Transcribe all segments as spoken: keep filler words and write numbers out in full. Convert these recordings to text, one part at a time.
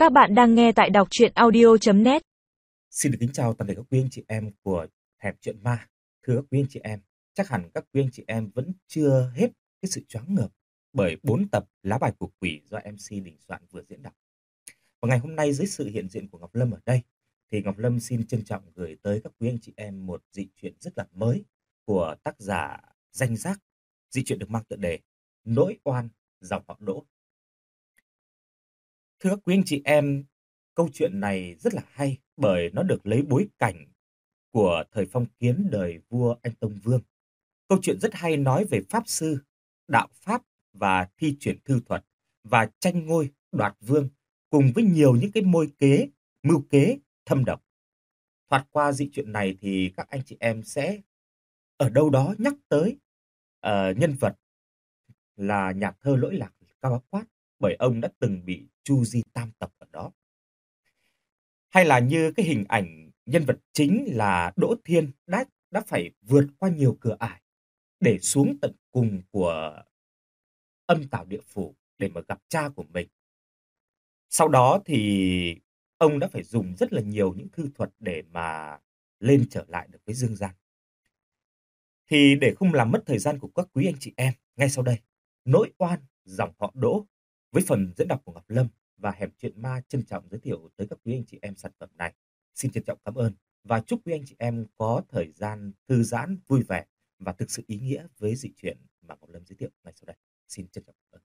Các bạn đang nghe tại đọc truyện audio chấm net. Xin được kính chào toàn thể các quý anh chị em của Hẻm Chuyện Ma. Thưa các quý anh chị em, chắc hẳn các quý anh chị em vẫn chưa hết cái sự choáng ngợp bởi bốn tập Lá bài của quỷ do em xê Đình Soạn vừa diễn đọc. Và ngày hôm nay dưới sự hiện diện của Ngọc Lâm ở đây, thì Ngọc Lâm xin trân trọng gửi tới các quý anh chị em một dị truyện rất là mới của tác giả Danh Giác. Dị truyện được mang tựa đề Nỗi Oan dòng họ Đỗ. Thưa các quý anh chị em, câu chuyện này rất là hay bởi nó được lấy bối cảnh của thời phong kiến đời vua Anh Tông Vương. Câu chuyện rất hay nói về pháp sư, đạo pháp và thi chuyển thư thuật và tranh ngôi đoạt vương cùng với nhiều những cái môi kế, mưu kế thâm độc. Thoạt qua dị truyện này thì các anh chị em sẽ ở đâu đó nhắc tới uh, nhân vật là nhà thơ lỗi lạc Cao Bá Quát, bởi ông đã từng bị tru di tam tộc ở đó. Hay là như cái hình ảnh nhân vật chính là Đỗ Thiên đã, đã phải vượt qua nhiều cửa ải để xuống tận cùng của âm tào địa phủ để mà gặp cha của mình. Sau đó thì ông đã phải dùng rất là nhiều những thư thuật để mà lên trở lại được với dương gian. Thì để không làm mất thời gian của các quý anh chị em, ngay sau đây, Nỗi Oan dòng họ Đỗ với phần diễn đọc của Ngọc Lâm và Hẻm Chuyện Ma trân trọng giới thiệu tới các quý anh chị em sản phẩm này. Xin trân trọng cảm ơn và chúc quý anh chị em có thời gian thư giãn, vui vẻ và thực sự ý nghĩa với dị truyện mà Ngọc Lâm giới thiệu ngay sau đây. Xin trân trọng cảm ơn.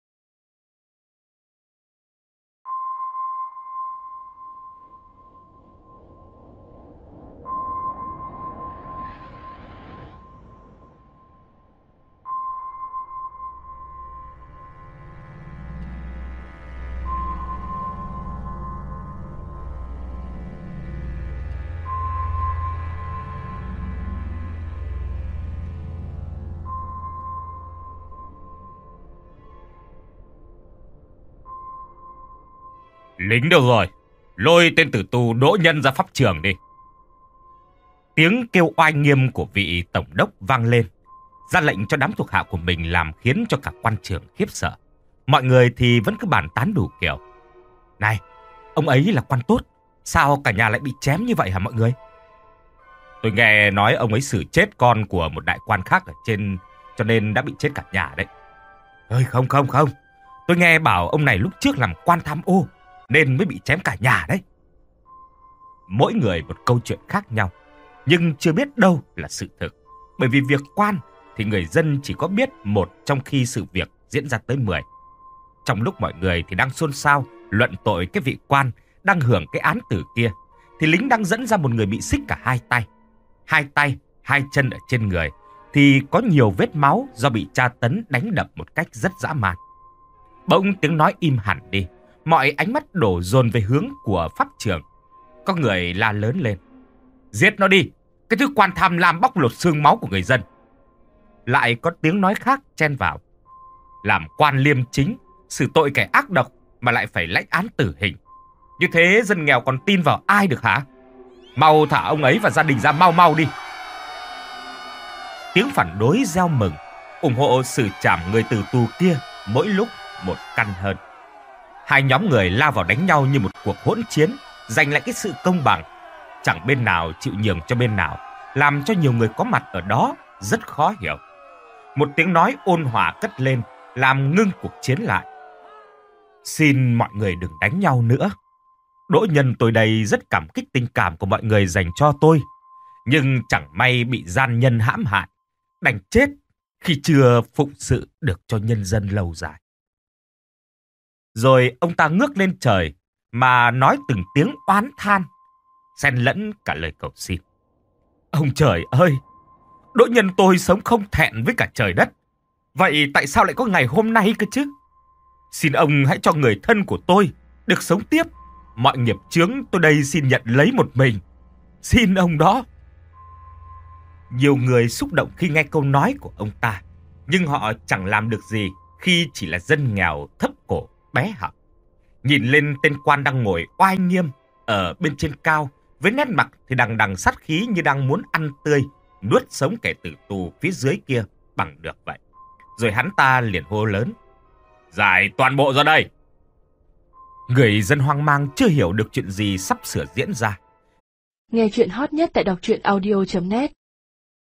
Lính đâu rồi? Lôi tên tử tù Đỗ Nhân ra pháp trường đi. Tiếng kêu oai nghiêm của vị tổng đốc vang lên, ra lệnh cho đám thuộc hạ của mình làm khiến cho cả quan trường khiếp sợ. Mọi người thì vẫn cứ bàn tán đủ kiểu. Này, ông ấy là quan tốt, sao cả nhà lại bị chém như vậy hả mọi người? Tôi nghe nói ông ấy xử chết con của một đại quan khác ở trên, cho nên đã bị chết cả nhà đấy. Ơi không không không, tôi nghe bảo ông này lúc trước làm quan tham ô nên mới bị chém cả nhà đấy. Mỗi người một câu chuyện khác nhau, nhưng chưa biết đâu là sự thực. Bởi vì việc quan thì người dân chỉ có biết một trong khi sự việc diễn ra tới mười. Trong lúc mọi người thì đang xôn xao luận tội cái vị quan đang hưởng cái án tử kia, thì lính đang dẫn ra một người bị xích cả hai tay. Hai tay, hai chân ở trên người thì có nhiều vết máu do bị tra tấn đánh đập một cách rất dã man. Bỗng tiếng nói im hẳn đi, mọi ánh mắt đổ dồn về hướng của pháp trường. Có người la lớn lên: giết nó đi, cái thứ quan tham lam bóc lột xương máu của người dân. Lại có tiếng nói khác chen vào: làm quan liêm chính, xử tội kẻ ác độc mà lại phải lãnh án tử hình. Như thế dân nghèo còn tin vào ai được hả? Mau thả ông ấy và gia đình ra mau mau đi. Tiếng phản đối reo mừng, ủng hộ xử trảm người tử tù kia mỗi lúc một căn hơn. Hai nhóm người lao vào đánh nhau như một cuộc hỗn chiến, giành lại cái sự công bằng. Chẳng bên nào chịu nhường cho bên nào, làm cho nhiều người có mặt ở đó rất khó hiểu. Một tiếng nói ôn hòa cất lên, làm ngưng cuộc chiến lại: xin mọi người đừng đánh nhau nữa. Đỗ Nhân tôi đây rất cảm kích tình cảm của mọi người dành cho tôi, nhưng chẳng may bị gian nhân hãm hại, đành chết khi chưa phụng sự được cho nhân dân lâu dài. Rồi ông ta ngước lên trời mà nói từng tiếng oán than, xen lẫn cả lời cầu xin. Ông trời ơi, Đỗ Nhân tôi sống không thẹn với cả trời đất, vậy tại sao lại có ngày hôm nay cơ chứ? Xin ông hãy cho người thân của tôi được sống tiếp. Mọi nghiệp chướng tôi đây xin nhận lấy một mình. Xin ông đó. Nhiều người xúc động khi nghe câu nói của ông ta, nhưng họ chẳng làm được gì khi chỉ là dân nghèo thấp cổ bé họng. Nhìn lên tên quan đang ngồi oai nghiêm ở bên trên cao, với nét mặt thì đằng đằng sát khí như đang muốn ăn tươi, nuốt sống kẻ tử tù phía dưới kia bằng được vậy. Rồi hắn ta liền hô lớn: giải toàn bộ ra đây. Người dân hoang mang chưa hiểu được chuyện gì sắp sửa diễn ra. Nghe chuyện hot nhất tại đọc truyện audio chấm net